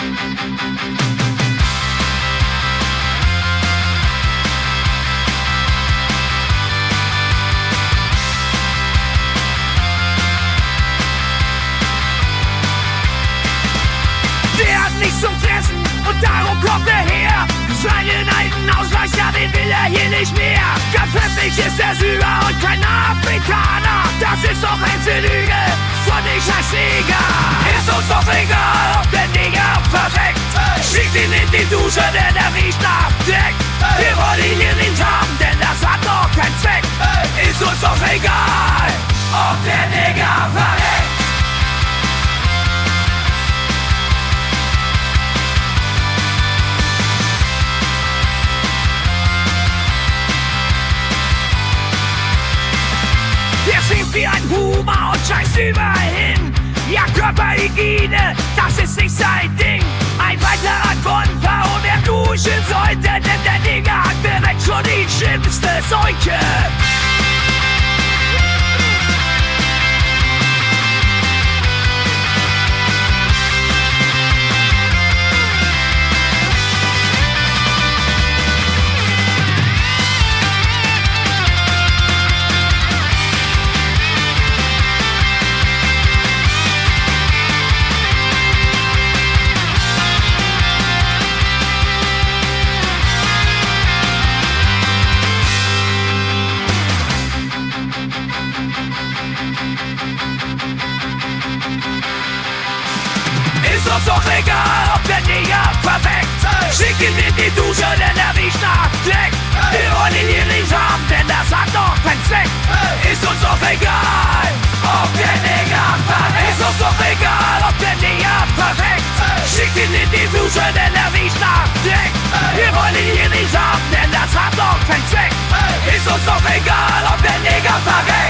Der hat nichts zum Fressen und darum kommt er her. Seinen alten Ausweis, ja, den will er hier nicht mehr. Ganz plötzlich ist er Syrer und kein Afrikaner. Das ist doch eine Lüge von den Scheißeger. Ist uns doch egal, ob der Neger verreckt. Schickt ihn in die Dusche, denn er riecht nach Dreck. Wir wollen ihn hier nicht haben, denn das hat doch keinen Zweck. Ist uns doch egal, ob der Neger verreckt. Der schiebt wie ein Humor und scheißt überall hin. Ja, Körperhygiene, das ist nicht sein Ding. Ein weiterer Grund, warum er duschen sollte, denn der Neger hat bereits schon die schlimmste Seuche. Ist uns doch egal, ob der Neger verweckt. Schick ihn in die Dusche, denn er riecht nach Dreck. Wir wollen ihn hier nicht haben, denn das hat doch keinen Zweck. Ist uns doch egal, ob der Neger verreckt. Ist uns doch egal, ob der Neger verreckt. Schickt ihn in die Dusche, denn er riecht nach Dreck. Wir wollen ihn hier nicht haben, denn das hat doch keinen Zweck. Ist uns doch egal, ob der Neger verreckt.